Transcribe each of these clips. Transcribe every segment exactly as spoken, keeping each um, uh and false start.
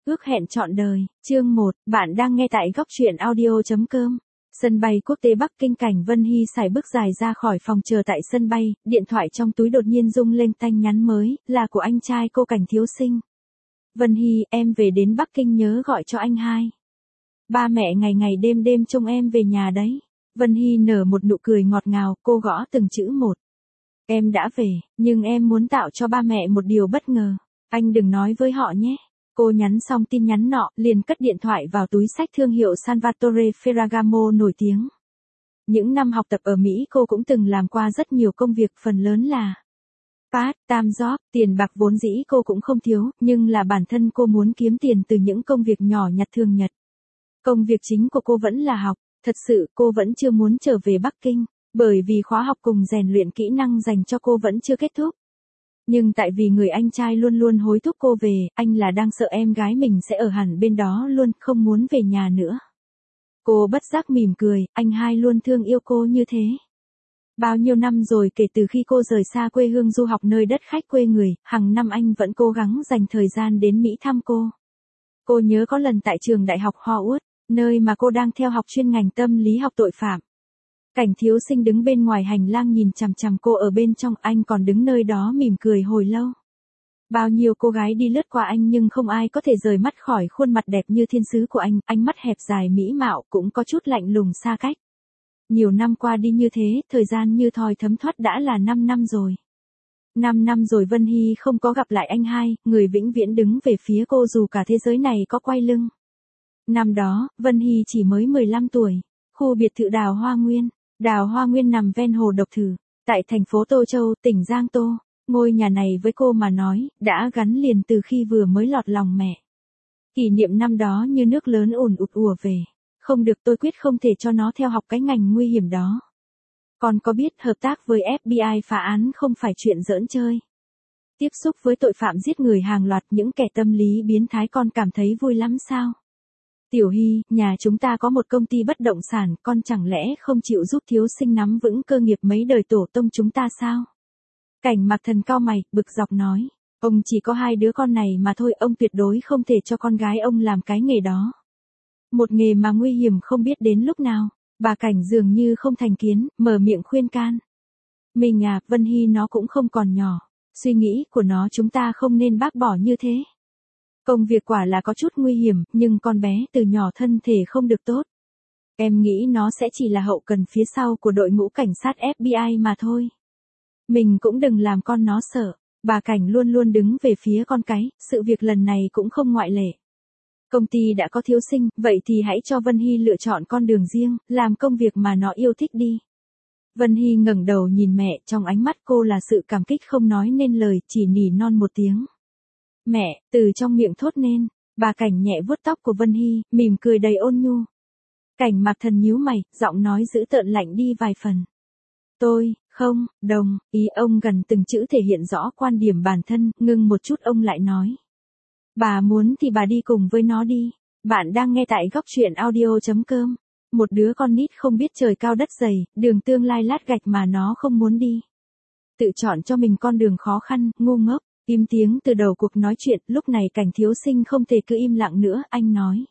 Ước hẹn trọn đời, chương một, bạn đang nghe tại góc truyện audio chấm com. Sân bay quốc tế Bắc Kinh, Cảnh Vân Hy sải bước dài ra khỏi phòng chờ tại sân bay, điện thoại trong túi đột nhiên rung lên tanh nhắn mới, là của anh trai cô Cảnh Thiếu Sinh. Vân Hy, em về đến Bắc Kinh nhớ gọi cho anh hai. Ba mẹ ngày ngày đêm đêm trông em về nhà đấy. Vân Hy nở một nụ cười ngọt ngào, cô gõ từng chữ một. Em đã về, nhưng em muốn tạo cho ba mẹ một điều bất ngờ. Anh đừng nói với họ nhé. Cô nhắn xong tin nhắn nọ, liền cất điện thoại vào túi xách thương hiệu Salvatore Ferragamo nổi tiếng. Những năm học tập ở Mỹ cô cũng từng làm qua rất nhiều công việc, phần lớn là part-time job, tiền bạc vốn dĩ cô cũng không thiếu, nhưng là bản thân cô muốn kiếm tiền từ những công việc nhỏ nhặt thường nhật. Công việc chính của cô vẫn là học, thật sự cô vẫn chưa muốn trở về Bắc Kinh, bởi vì khóa học cùng rèn luyện kỹ năng dành cho cô vẫn chưa kết thúc. Nhưng tại vì người anh trai luôn luôn hối thúc cô về, anh là đang sợ em gái mình sẽ ở hẳn bên đó luôn, không muốn về nhà nữa. Cô bất giác mỉm cười, anh hai luôn thương yêu cô như thế. Bao nhiêu năm rồi kể từ khi cô rời xa quê hương du học nơi đất khách quê người, hàng năm anh vẫn cố gắng dành thời gian đến Mỹ thăm cô. Cô nhớ có lần tại trường đại học Howard, nơi mà cô đang theo học chuyên ngành tâm lý học tội phạm. Cảnh Thiếu Sinh đứng bên ngoài hành lang nhìn chằm chằm cô ở bên trong, anh còn đứng nơi đó mỉm cười hồi lâu. Bao nhiêu cô gái đi lướt qua anh nhưng không ai có thể rời mắt khỏi khuôn mặt đẹp như thiên sứ của anh, ánh mắt hẹp dài mỹ mạo cũng có chút lạnh lùng xa cách. Nhiều năm qua đi như thế, thời gian như thoi thấm thoát đã là năm năm rồi. năm năm rồi Vân Hy không có gặp lại anh hai, người vĩnh viễn đứng về phía cô dù cả thế giới này có quay lưng. Năm đó, Vân Hy chỉ mới mười lăm tuổi, khu biệt thự Đào Hoa Nguyên. Đào Hoa Nguyên nằm ven hồ Độc Thử, tại thành phố Tô Châu, tỉnh Giang Tô. Ngôi nhà này với cô mà nói, đã gắn liền từ khi vừa mới lọt lòng mẹ. Kỷ niệm năm đó như nước lớn ùn ụt ùa về. Không được, tôi quyết không thể cho nó theo học cái ngành nguy hiểm đó. Con có biết hợp tác với ép bê i phá án không phải chuyện giỡn chơi. Tiếp xúc với tội phạm giết người hàng loạt, những kẻ tâm lý biến thái, con cảm thấy vui lắm sao? Tiểu Hy, nhà chúng ta có một công ty bất động sản, con chẳng lẽ không chịu giúp Thiếu Sinh nắm vững cơ nghiệp mấy đời tổ tông chúng ta sao? Cảnh Mạc Thần cau mày, bực dọc nói, ông chỉ có hai đứa con này mà thôi, ông tuyệt đối không thể cho con gái ông làm cái nghề đó. Một nghề mà nguy hiểm không biết đến lúc nào. Bà Cảnh dường như không thành kiến, mở miệng khuyên can. Mình à, Vân Hy nó cũng không còn nhỏ, suy nghĩ của nó chúng ta không nên bác bỏ như thế. Công việc quả là có chút nguy hiểm, nhưng con bé từ nhỏ thân thể không được tốt. Em nghĩ nó sẽ chỉ là hậu cần phía sau của đội ngũ cảnh sát ép bê i mà thôi. Mình cũng đừng làm con nó sợ. Bà Cảnh luôn luôn đứng về phía con cái, sự việc lần này cũng không ngoại lệ. Công ty đã có Thiếu Sinh, vậy thì hãy cho Vân Hy lựa chọn con đường riêng, làm công việc mà nó yêu thích đi. Vân Hy ngẩng đầu nhìn mẹ, trong ánh mắt cô là sự cảm kích không nói nên lời, chỉ nỉ non một tiếng. Mẹ, từ trong miệng thốt nên. Bà Cảnh nhẹ vuốt tóc của Vân Hy, mỉm cười đầy ôn nhu. Cảnh Mạc Thần nhíu mày, giọng nói dữ tợn lạnh đi vài phần. Tôi, không, đồng, ý ông gần từng chữ thể hiện rõ quan điểm bản thân, ngưng một chút ông lại nói. Bà muốn thì bà đi cùng với nó đi. Bạn đang nghe tại góc truyện audio chấm com. Một đứa con nít không biết trời cao đất dày, đường tương lai lát gạch mà nó không muốn đi. Tự chọn cho mình con đường khó khăn, ngu ngốc. Im tiếng từ đầu cuộc nói chuyện, lúc này Cảnh Thiếu Sinh không thể cứ im lặng nữa, anh nói.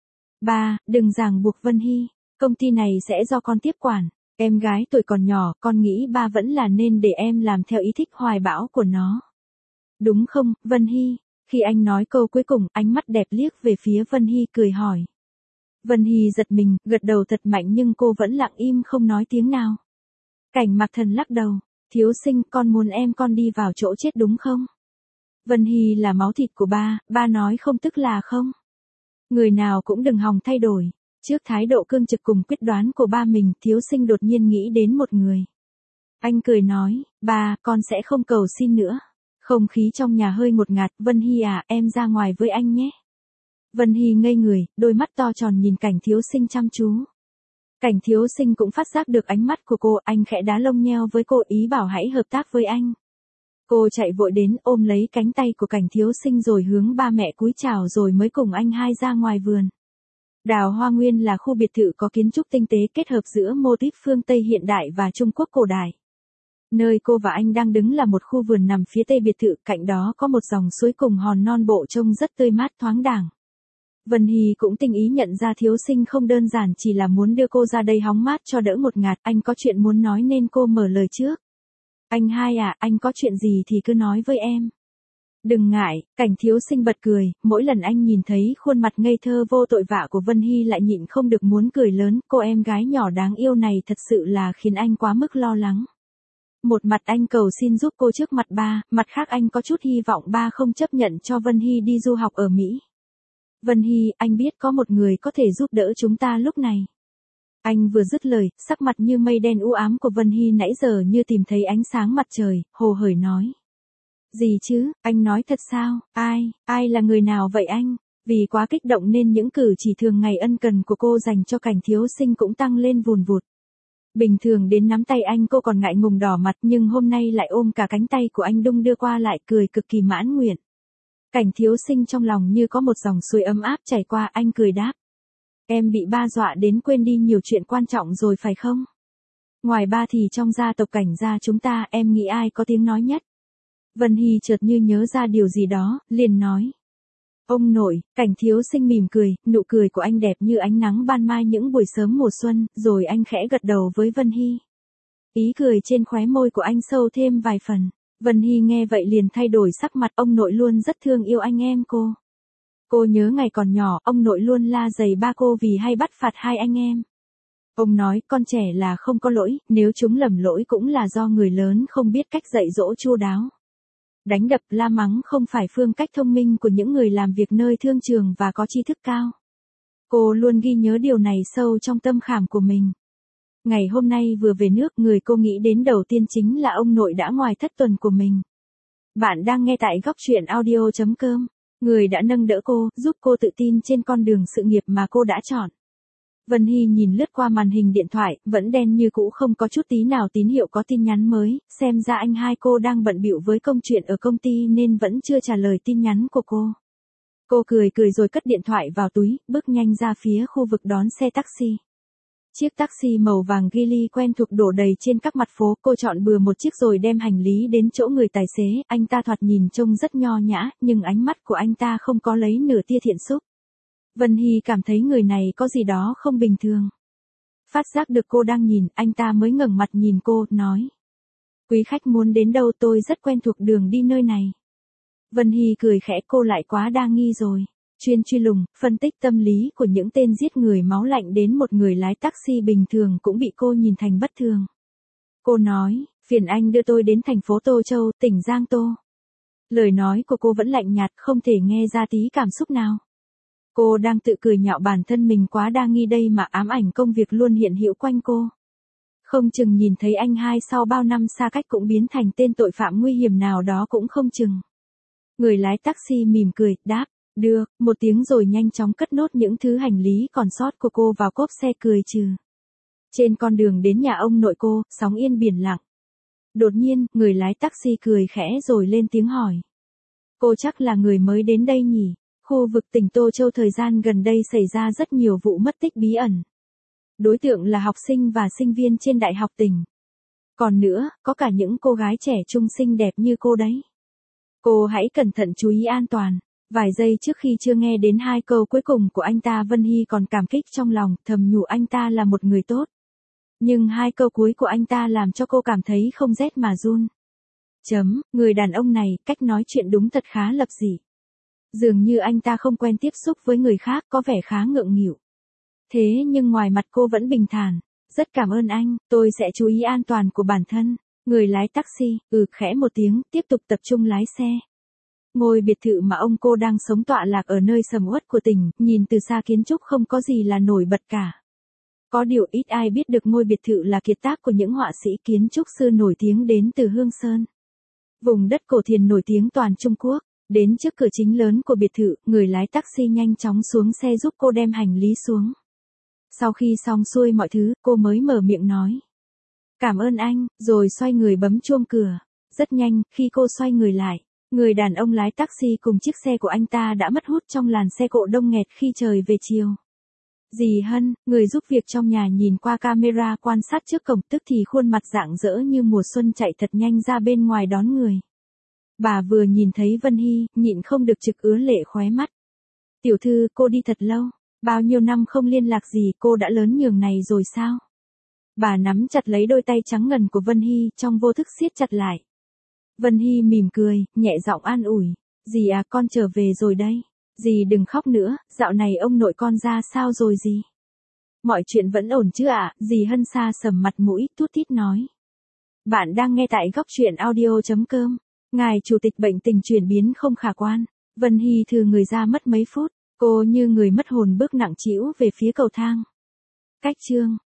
Ba, đừng ràng buộc Vân Hy, công ty này sẽ do con tiếp quản. Em gái tuổi còn nhỏ, con nghĩ ba vẫn là nên để em làm theo ý thích hoài bão của nó. Đúng không, Vân Hy? Khi anh nói câu cuối cùng, ánh mắt đẹp liếc về phía Vân Hy cười hỏi. Vân Hy giật mình, gật đầu thật mạnh nhưng cô vẫn lặng im không nói tiếng nào. Cảnh Mạc Thần lắc đầu, Thiếu Sinh, con muốn em con đi vào chỗ chết đúng không? Vân Hy là máu thịt của ba, ba nói không tức là không. Người nào cũng đừng hòng thay đổi. Trước thái độ cương trực cùng quyết đoán của ba mình, Thiếu Sinh đột nhiên nghĩ đến một người. Anh cười nói, ba, con sẽ không cầu xin nữa. Không khí trong nhà hơi ngột ngạt, Vân Hy à, em ra ngoài với anh nhé. Vân Hy ngây người, đôi mắt to tròn nhìn Cảnh Thiếu Sinh chăm chú. Cảnh Thiếu Sinh cũng phát giác được ánh mắt của cô, anh khẽ đá lông nheo với cô, ý bảo hãy hợp tác với anh. Cô chạy vội đến ôm lấy cánh tay của Cảnh Thiếu Sinh rồi hướng ba mẹ cúi chào rồi mới cùng anh hai ra ngoài vườn. Đào Hoa Nguyên là khu biệt thự có kiến trúc tinh tế kết hợp giữa mô típ phương Tây hiện đại và Trung Quốc cổ đại. Nơi cô và anh đang đứng là một khu vườn nằm phía tây biệt thự, cạnh đó có một dòng suối cùng hòn non bộ trông rất tươi mát thoáng đãng. Vân Hy cũng tinh ý nhận ra thiếu sinh không đơn giản chỉ là muốn đưa cô ra đây hóng mát cho đỡ ngột ngạt, anh có chuyện muốn nói nên cô mở lời trước. Anh hai à, anh có chuyện gì thì cứ nói với em. Đừng ngại, Cảnh thiếu sinh bật cười, mỗi lần anh nhìn thấy khuôn mặt ngây thơ vô tội vạ của Vân Hy lại nhịn không được muốn cười lớn, cô em gái nhỏ đáng yêu này thật sự là khiến anh quá mức lo lắng. Một mặt anh cầu xin giúp cô trước mặt ba, mặt khác anh có chút hy vọng ba không chấp nhận cho Vân Hy đi du học ở Mỹ. Vân Hy, anh biết có một người có thể giúp đỡ chúng ta lúc này. Anh vừa dứt lời, sắc mặt như mây đen u ám của Vân Hy nãy giờ như tìm thấy ánh sáng mặt trời, hồ hởi nói. Gì chứ, anh nói thật sao, ai, ai là người nào vậy anh? Vì quá kích động nên những cử chỉ thường ngày ân cần của cô dành cho Cảnh thiếu sinh cũng tăng lên vùn vụt. Bình thường đến nắm tay anh cô còn ngại ngùng đỏ mặt nhưng hôm nay lại ôm cả cánh tay của anh đung đưa qua lại cười cực kỳ mãn nguyện. Cảnh thiếu sinh trong lòng như có một dòng suối ấm áp chảy qua, anh cười đáp. Em bị ba dọa đến quên đi nhiều chuyện quan trọng rồi phải không? Ngoài ba thì trong gia tộc Cảnh gia chúng ta em nghĩ ai có tiếng nói nhất? Vân Hy chợt như nhớ ra điều gì đó, liền nói. Ông nội. Cảnh thiếu sinh mỉm cười, nụ cười của anh đẹp như ánh nắng ban mai những buổi sớm mùa xuân, rồi anh khẽ gật đầu với Vân Hy. Ý cười trên khóe môi của anh sâu thêm vài phần. Vân Hy nghe vậy liền thay đổi sắc mặt, ông nội luôn rất thương yêu anh em cô. Cô nhớ ngày còn nhỏ, ông nội luôn la giày ba cô vì hay bắt phạt hai anh em. Ông nói con trẻ là không có lỗi, nếu chúng lầm lỗi cũng là do người lớn không biết cách dạy dỗ chu đáo. Đánh đập la mắng không phải phương cách thông minh của những người làm việc nơi thương trường và có tri thức cao. Cô luôn ghi nhớ điều này sâu trong tâm khảm của mình. Ngày hôm nay vừa về nước, người cô nghĩ đến đầu tiên chính là ông nội đã ngoài thất tuần của mình. Bạn đang nghe tại góc truyện audio chấm com, người đã nâng đỡ cô, giúp cô tự tin trên con đường sự nghiệp mà cô đã chọn. Vân Hy nhìn lướt qua màn hình điện thoại, vẫn đen như cũ, không có chút tí nào tín hiệu có tin nhắn mới, xem ra anh hai cô đang bận bịu với công chuyện ở công ty nên vẫn chưa trả lời tin nhắn của cô. Cô cười cười rồi cất điện thoại vào túi, bước nhanh ra phía khu vực đón xe taxi. Chiếc taxi màu vàng Geely quen thuộc đổ đầy trên các mặt phố, cô chọn bừa một chiếc rồi đem hành lý đến chỗ người tài xế, anh ta thoạt nhìn trông rất nho nhã, nhưng ánh mắt của anh ta không có lấy nửa tia thiện xúc. Vân Hy cảm thấy người này có gì đó không bình thường. Phát giác được cô đang nhìn, anh ta mới ngẩng mặt nhìn cô, nói. Quý khách muốn đến đâu, tôi rất quen thuộc đường đi nơi này. Vân Hy cười khẽ, cô lại quá đa nghi rồi. Chuyên truy lùng, phân tích tâm lý của những tên giết người máu lạnh đến một người lái taxi bình thường cũng bị cô nhìn thành bất thường. Cô nói, phiền anh đưa tôi đến thành phố Tô Châu, tỉnh Giang Tô. Lời nói của cô vẫn lạnh nhạt, không thể nghe ra tí cảm xúc nào. Cô đang tự cười nhạo bản thân mình quá đa nghi đây mà ám ảnh công việc luôn hiện hữu quanh cô. Không chừng nhìn thấy anh hai sau bao năm xa cách cũng biến thành tên tội phạm nguy hiểm nào đó cũng không chừng. Người lái taxi mỉm cười, đáp, được, một tiếng rồi nhanh chóng cất nốt những thứ hành lý còn sót của cô vào cốp xe cười trừ. Trên con đường đến nhà ông nội cô, sóng yên biển lặng. Đột nhiên, người lái taxi cười khẽ rồi lên tiếng hỏi. Cô chắc là người mới đến đây nhỉ? Khu vực tỉnh Tô Châu thời gian gần đây xảy ra rất nhiều vụ mất tích bí ẩn. Đối tượng là học sinh và sinh viên trên đại học tỉnh. Còn nữa, có cả những cô gái trẻ trung xinh đẹp như cô đấy. Cô hãy cẩn thận chú ý an toàn. Vài giây trước khi chưa nghe đến hai câu cuối cùng của anh ta, Vân Hy còn cảm kích trong lòng, thầm nhủ anh ta là một người tốt. Nhưng hai câu cuối của anh ta làm cho cô cảm thấy không rét mà run. Chấm, người đàn ông này, cách nói chuyện đúng thật khá lập dị. Dường như anh ta không quen tiếp xúc với người khác, có vẻ khá ngượng nghịu. Thế nhưng ngoài mặt cô vẫn bình thản. Rất cảm ơn anh, tôi sẽ chú ý an toàn của bản thân. Người lái taxi, ừ khẽ một tiếng, tiếp tục tập trung lái xe. Ngôi biệt thự mà ông cô đang sống tọa lạc ở nơi sầm uất của tỉnh, nhìn từ xa kiến trúc không có gì là nổi bật cả. Có điều ít ai biết được ngôi biệt thự là kiệt tác của những họa sĩ kiến trúc sư nổi tiếng đến từ Hương Sơn. Vùng đất cổ thiền nổi tiếng toàn Trung Quốc. Đến trước cửa chính lớn của biệt thự, người lái taxi nhanh chóng xuống xe giúp cô đem hành lý xuống. Sau khi xong xuôi mọi thứ, cô mới mở miệng nói. Cảm ơn anh, rồi xoay người bấm chuông cửa. Rất nhanh, khi cô xoay người lại, người đàn ông lái taxi cùng chiếc xe của anh ta đã mất hút trong làn xe cộ đông nghẹt khi trời về chiều. Dì Hân, người giúp việc trong nhà nhìn qua camera quan sát trước cổng, tức thì khuôn mặt rạng rỡ như mùa xuân chạy thật nhanh ra bên ngoài đón người. Bà vừa nhìn thấy Vân Hy, nhịn không được trực ứa lệ khóe mắt. Tiểu thư, cô đi thật lâu. Bao nhiêu năm không liên lạc gì, cô đã lớn nhường này rồi sao? Bà nắm chặt lấy đôi tay trắng ngần của Vân Hy, trong vô thức siết chặt lại. Vân Hy mỉm cười, nhẹ giọng an ủi. Dì à, con trở về rồi đây. Dì đừng khóc nữa, dạo này ông nội con ra sao rồi dì? Mọi chuyện vẫn ổn chứ ạ? Dì Hân xa sầm mặt mũi, tút tít nói. Bạn đang nghe tại góc truyện audio.com. Ngài chủ tịch bệnh tình chuyển biến không khả quan. Vân Hy thừ người ra mất mấy phút, cô như người mất hồn bước nặng trĩu về phía cầu thang. Cách chương